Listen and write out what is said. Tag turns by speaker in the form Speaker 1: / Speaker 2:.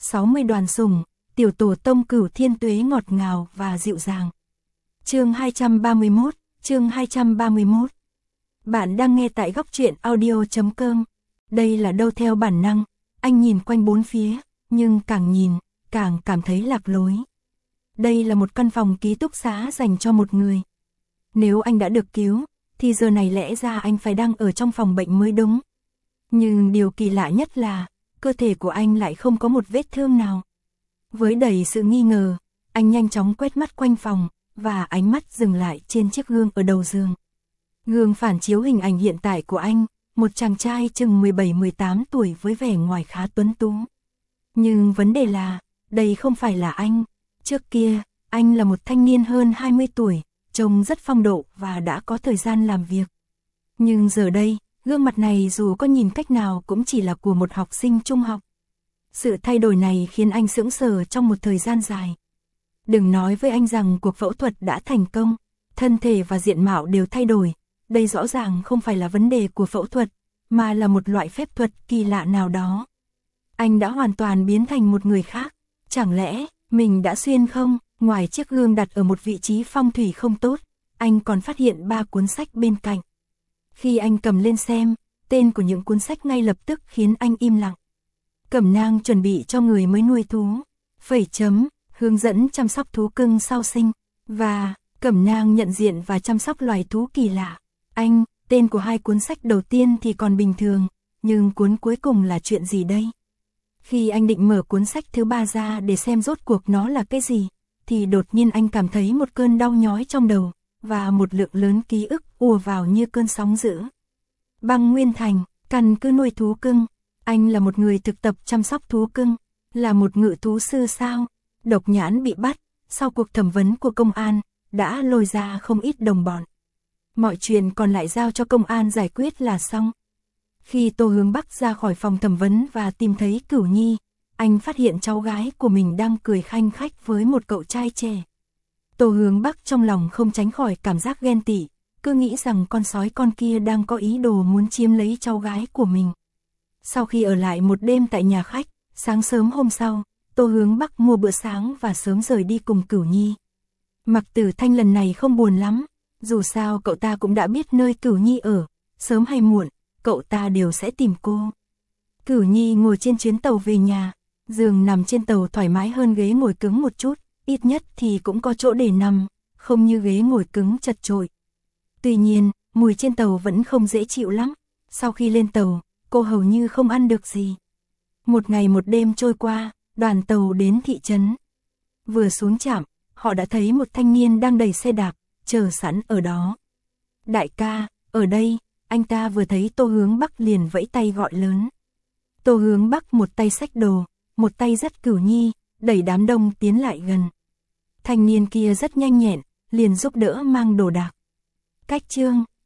Speaker 1: 60 đoàn sủng, tiểu tổ tông Cửu Thiên Tuế ngọt ngào và dịu dàng. Chương 231. Bạn đang nghe tại góc truyện audio.com. Đây là đâu theo bản năng, anh nhìn quanh bốn phía, nhưng càng nhìn, càng cảm thấy lạc lối. Đây là một căn phòng ký túc xá dành cho một người. Nếu anh đã được cứu, thì giờ này lẽ ra anh phải đang ở trong phòng bệnh mới đúng. Nhưng điều kỳ lạ nhất là, cơ thể của anh lại không có một vết thương nào. Với đầy sự nghi ngờ, anh nhanh chóng quét mắt quanh phòng, và ánh mắt dừng lại trên chiếc gương ở đầu giường. Gương phản chiếu hình ảnh hiện tại của anh, một chàng trai chừng 17-18 tuổi với vẻ ngoài khá tuấn tú. Nhưng vấn đề là, đây không phải là anh. Trước kia, anh là một thanh niên hơn 20 tuổi, trông rất phong độ và đã có thời gian làm việc. Nhưng giờ đây, gương mặt này dù có nhìn cách nào cũng chỉ là của một học sinh trung học. Sự thay đổi này khiến anh sững sờ trong một thời gian dài. Đừng nói với anh rằng cuộc phẫu thuật đã thành công, thân thể và diện mạo đều thay đổi. Đây rõ ràng không phải là vấn đề của phẫu thuật, mà là một loại phép thuật kỳ lạ nào đó. Anh đã hoàn toàn biến thành một người khác. Chẳng lẽ, mình đã xuyên không? Ngoài chiếc gương đặt ở một vị trí phong thủy không tốt, anh còn phát hiện 3 cuốn sách bên cạnh. Khi anh cầm lên xem, tên của những cuốn sách ngay lập tức khiến anh im lặng. Cẩm nang chuẩn bị cho người mới nuôi thú. Hướng dẫn chăm sóc thú cưng sau sinh. Và, cẩm nang nhận diện và chăm sóc loài thú kỳ lạ. Tên của 2 cuốn sách đầu tiên thì còn bình thường, nhưng cuốn cuối cùng là chuyện gì đây? Khi anh định mở cuốn sách thứ 3 ra để xem rốt cuộc nó là cái gì, thì đột nhiên anh cảm thấy một cơn đau nhói trong đầu, và một lượng lớn ký ức ùa vào như cơn sóng dữ. Băng Nguyên Thành, căn cứ nuôi thú cưng. Anh là một người thực tập chăm sóc thú cưng, là một ngự thú sư sao? Độc Nhãn bị bắt, sau cuộc thẩm vấn của công an, đã lôi ra không ít đồng bọn. Mọi chuyện còn lại giao cho công an giải quyết là xong. Khi Tô Hướng Bắc ra khỏi phòng thẩm vấn và tìm thấy Cửu Nhi, anh phát hiện cháu gái của mình đang cười khanh khách với một cậu trai trẻ. Tô Hướng Bắc trong lòng không tránh khỏi cảm giác ghen tị, cứ nghĩ rằng con sói con kia đang có ý đồ muốn chiếm lấy cháu gái của mình. Sau khi ở lại một đêm tại nhà khách, sáng sớm hôm sau, Tô Hướng Bắc mua bữa sáng và sớm rời đi cùng Cửu Nhi. Mạc Tử Thanh lần này không buồn lắm, dù sao cậu ta cũng đã biết nơi Cửu Nhi ở, sớm hay muộn, cậu ta đều sẽ tìm cô. Cửu Nhi ngồi trên chuyến tàu về nhà, giường nằm trên tàu thoải mái hơn ghế ngồi cứng một chút, ít nhất thì cũng có chỗ để nằm, không như ghế ngồi cứng chật chội. Tuy nhiên, mùi trên tàu vẫn không dễ chịu lắm, sau khi lên tàu, cô hầu như không ăn được gì. Một ngày một đêm trôi qua, đoàn tàu đến thị trấn. Vừa xuống trạm, họ đã thấy một thanh niên đang đẩy xe đạp, chờ sẵn ở đó. Đại ca, ở đây, anh ta vừa thấy Tô Hướng Bắc liền vẫy tay gọi lớn. Tô Hướng Bắc một tay xách đồ, một tay dắt Cửu Nhi, đẩy đám đông tiến lại gần. Thanh niên kia rất nhanh nhẹn, liền giúp đỡ mang đồ đạc. Cách chương,